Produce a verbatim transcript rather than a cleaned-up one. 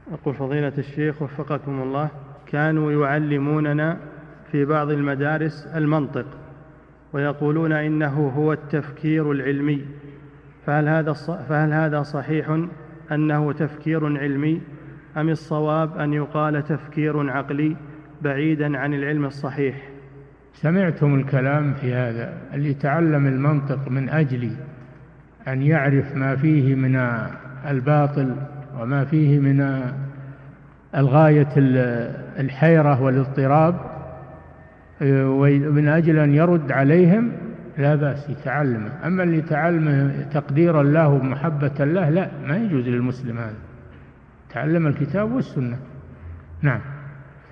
أقول فضيلة الشيخ وفقكم الله، كانوا يعلموننا في بعض المدارس المنطق ويقولون إنه هو التفكير العلمي، فهل هذا فهل هذا صحيح أنه تفكير علمي، أم الصواب أن يقال تفكير عقلي بعيدا عن العلم الصحيح؟ سمعتم الكلام في هذا. اللي تعلم المنطق من أجل أن يعرف ما فيه من الباطل وما فيه من الغاية الحيرة والاضطراب، ومن أجل أن يرد عليهم، لا بأس يتعلم. أما اللي تعلمه تقدير الله ومحبة الله، لا، ما يجوز للمسلم هذا. تعلم الكتاب والسنة. نعم.